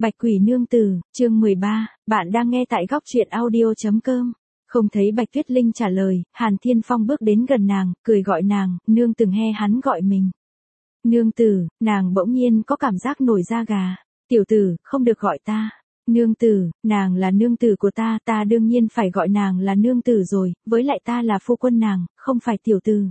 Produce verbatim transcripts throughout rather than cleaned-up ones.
Bạch Quỷ Nương Tử, chương mười ba, bạn đang nghe tại góc truyện audio chấm com. Không thấy Bạch Tuyết Linh trả lời, Hàn Thiên Phong bước đến gần nàng, cười gọi nàng, nương từng nghe hắn gọi mình. Nương tử, nàng bỗng nhiên có cảm giác nổi da gà. Tiểu tử, không được gọi ta. Nương tử, nàng là nương tử của ta, ta đương nhiên phải gọi nàng là nương tử rồi, với lại ta là phu quân nàng, không phải tiểu tử.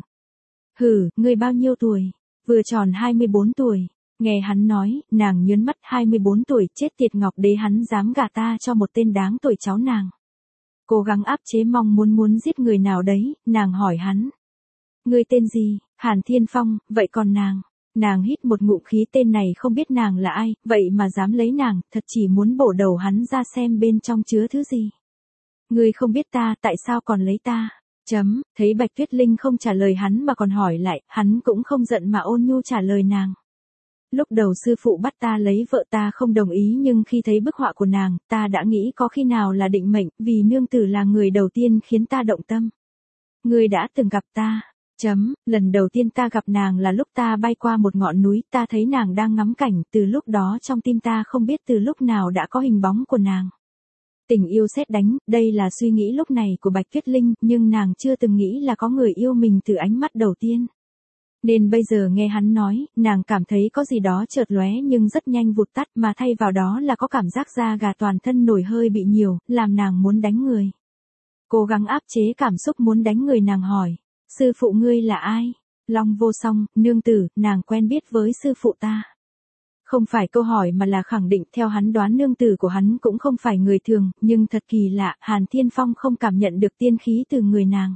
Hừ, ngươi bao nhiêu tuổi? Vừa tròn hai mươi bốn tuổi. Nghe hắn nói, nàng nhớn mắt hai mươi bốn tuổi, chết tiệt ngọc đế, hắn dám gả ta cho một tên đáng tuổi cháu nàng. Cố gắng áp chế mong muốn muốn giết người nào đấy, nàng hỏi hắn. Ngươi tên gì? Hàn Thiên Phong, vậy còn nàng? Nàng hít một ngụm khí, tên này không biết nàng là ai, vậy mà dám lấy nàng, thật chỉ muốn bổ đầu hắn ra xem bên trong chứa thứ gì. Ngươi không biết ta, tại sao còn lấy ta? Chấm, thấy Bạch Tuyết Linh không trả lời hắn mà còn hỏi lại, hắn cũng không giận mà ôn nhu trả lời nàng. Lúc đầu sư phụ bắt ta lấy vợ ta không đồng ý, nhưng khi thấy bức họa của nàng, ta đã nghĩ có khi nào là định mệnh, vì nương tử là người đầu tiên khiến ta động tâm. Ngươi đã từng gặp ta. Chấm, lần đầu tiên ta gặp nàng là lúc ta bay qua một ngọn núi, ta thấy nàng đang ngắm cảnh, từ lúc đó trong tim ta không biết từ lúc nào đã có hình bóng của nàng. Tình yêu sét đánh, đây là suy nghĩ lúc này của Bạch Tuyết Linh, nhưng nàng chưa từng nghĩ là có người yêu mình từ ánh mắt đầu tiên. Nên bây giờ nghe hắn nói, nàng cảm thấy có gì đó chợt lóe nhưng rất nhanh vụt tắt, mà thay vào đó là có cảm giác da gà toàn thân nổi hơi bị nhiều, làm nàng muốn đánh người. Cố gắng áp chế cảm xúc muốn đánh người, nàng hỏi, sư phụ ngươi là ai? Long Vô Song, nương tử, nàng quen biết với sư phụ ta. Không phải câu hỏi mà là khẳng định, theo hắn đoán nương tử của hắn cũng không phải người thường, nhưng thật kỳ lạ, Hàn Thiên Phong không cảm nhận được tiên khí từ người nàng.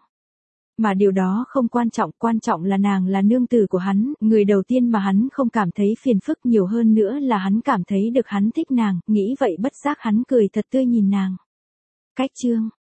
Mà điều đó không quan trọng, quan trọng là nàng là nương tử của hắn, người đầu tiên mà hắn không cảm thấy phiền phức, nhiều hơn nữa là hắn cảm thấy được hắn thích nàng, nghĩ vậy bất giác hắn cười thật tươi nhìn nàng. Cách chương